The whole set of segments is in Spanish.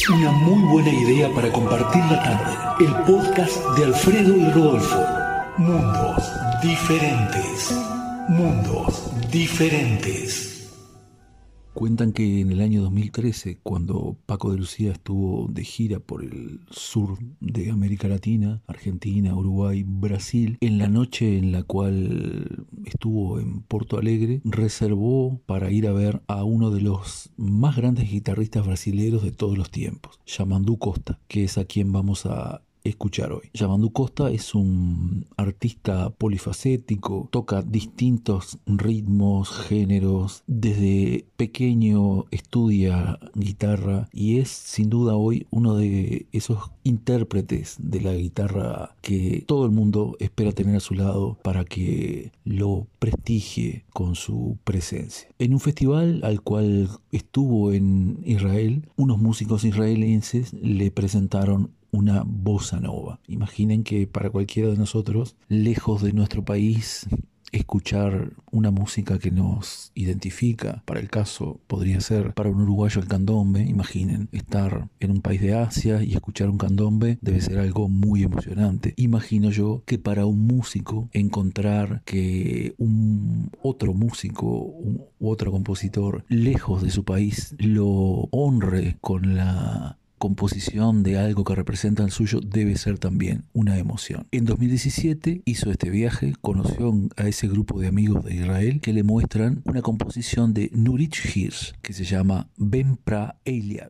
Una muy buena idea para compartir la tarde. El podcast de Alfredo y Rodolfo. Mundos diferentes. Mundos diferentes. Cuentan que en el año 2013, cuando Paco de Lucía estuvo de gira por el sur de América Latina, Argentina, Uruguay, Brasil, en la noche en la cual estuvo en Porto Alegre, reservó para ir a ver a uno de los más grandes guitarristas brasileños de todos los tiempos, Yamandu Costa, que es a quien vamos a escuchar hoy. Yamandu Costa es un artista polifacético, toca distintos ritmos, géneros, desde pequeño estudia guitarra y es sin duda hoy uno de esos intérpretes de la guitarra que todo el mundo espera tener a su lado para que lo prestigie con su presencia. En un festival al cual estuvo en Israel, unos músicos israelenses le presentaron una bossa nova. Imaginen que para cualquiera de nosotros, lejos de nuestro país, escuchar una música que nos identifica, para el caso podría ser para un uruguayo el candombe. Imaginen estar en un país de Asia y escuchar un candombe, debe ser algo muy emocionante. Imagino yo que para un músico encontrar que un otro músico u otro compositor lejos de su país lo honre con la composición de algo que representa el suyo, debe ser también una emoción. En 2017 hizo este viaje, conoció a ese grupo de amigos de Israel que le muestran una composición de Nurit Hirsch que se llama Ben Pra Eliad.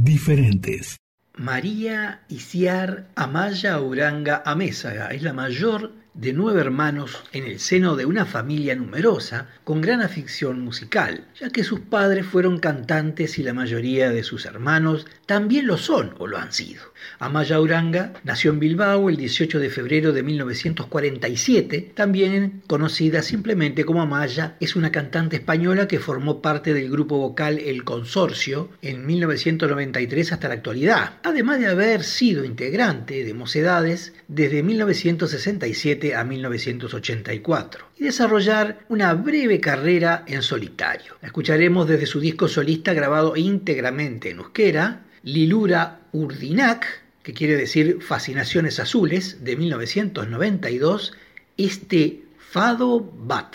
diferentes. María Isiar Amaya Uranga Amézaga es la mayor de 9 hermanos en el seno de una familia numerosa con gran afición musical, ya que sus padres fueron cantantes y la mayoría de sus hermanos también lo son o lo han sido. Amaya Uranga nació en Bilbao el 18 de febrero de 1947, también conocida simplemente como Amaya, es una cantante española que formó parte del grupo vocal El Consorcio en 1993 hasta la actualidad, además de haber sido integrante de Mocedades desde 1967 a 1984 y desarrollar una breve carrera en solitario. La escucharemos desde su disco solista grabado íntegramente en euskera, Lilura Urdinak, que quiere decir Fascinaciones Azules, de 1992, este Fado Bat.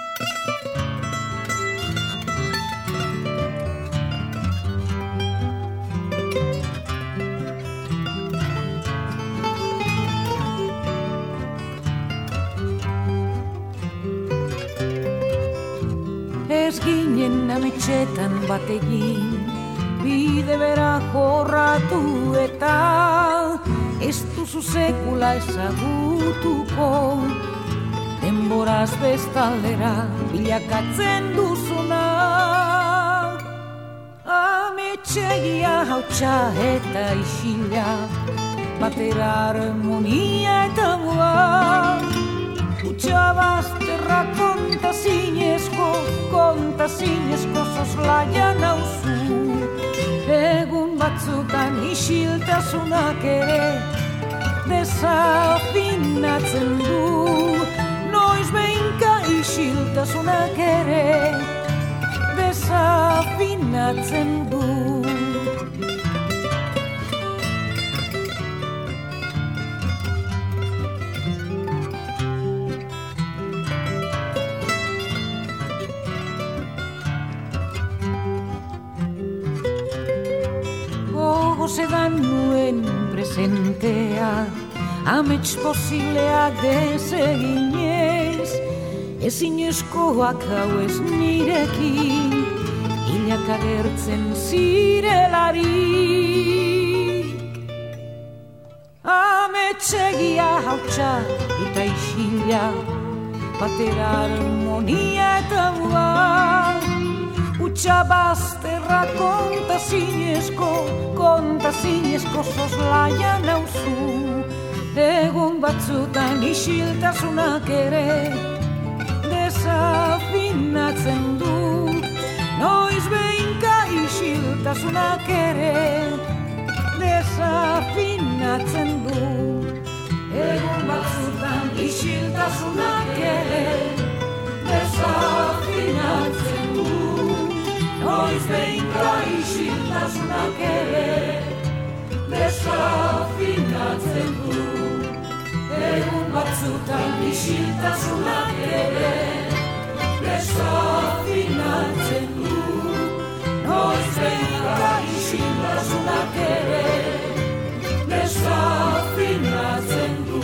Ez ginen ametxetan bat egin, bide bera jorratu eta ez duzu sekula ezagutuko, denboraz bestaldera bilakatzen duzuna. Ametxegia hautsa eta isila, batera harmonia eta goa, utxabazterra kontazinezko soslaia nauzu. Egun batzutan isiltasunak ere desafinatzen du, noiz behinka isiltasunak ere desafinatzen du. Zedan nuen presentea, amets posibleak deseginez, ezinezkoak hau ez nirekin, hilak agertzen zirelarik. Ametsegia hautsa eta isila, batera harmonia eta mua, utxabazterra kontazinezko soslaia nauzu. Egun batzutan isiltasunak ere desafinatzen du, noiz behinka isiltasunak ere desafinatzen du. Egun batzutan isiltasunak ere desafinatzen du, noiz behinka isiltasunak ere desafinatzen du. Egun batzutan isiltasunak ere desafinatzen du, noiz behinka isiltasunak ere desafinatzen du.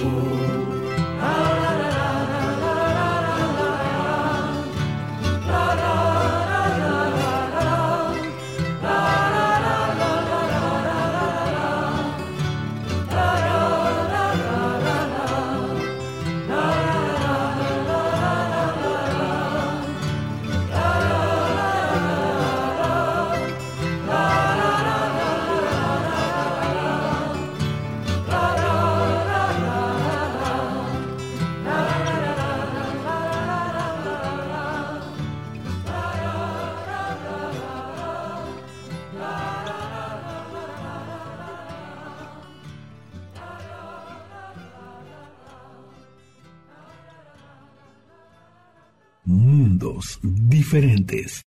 Mundos diferentes.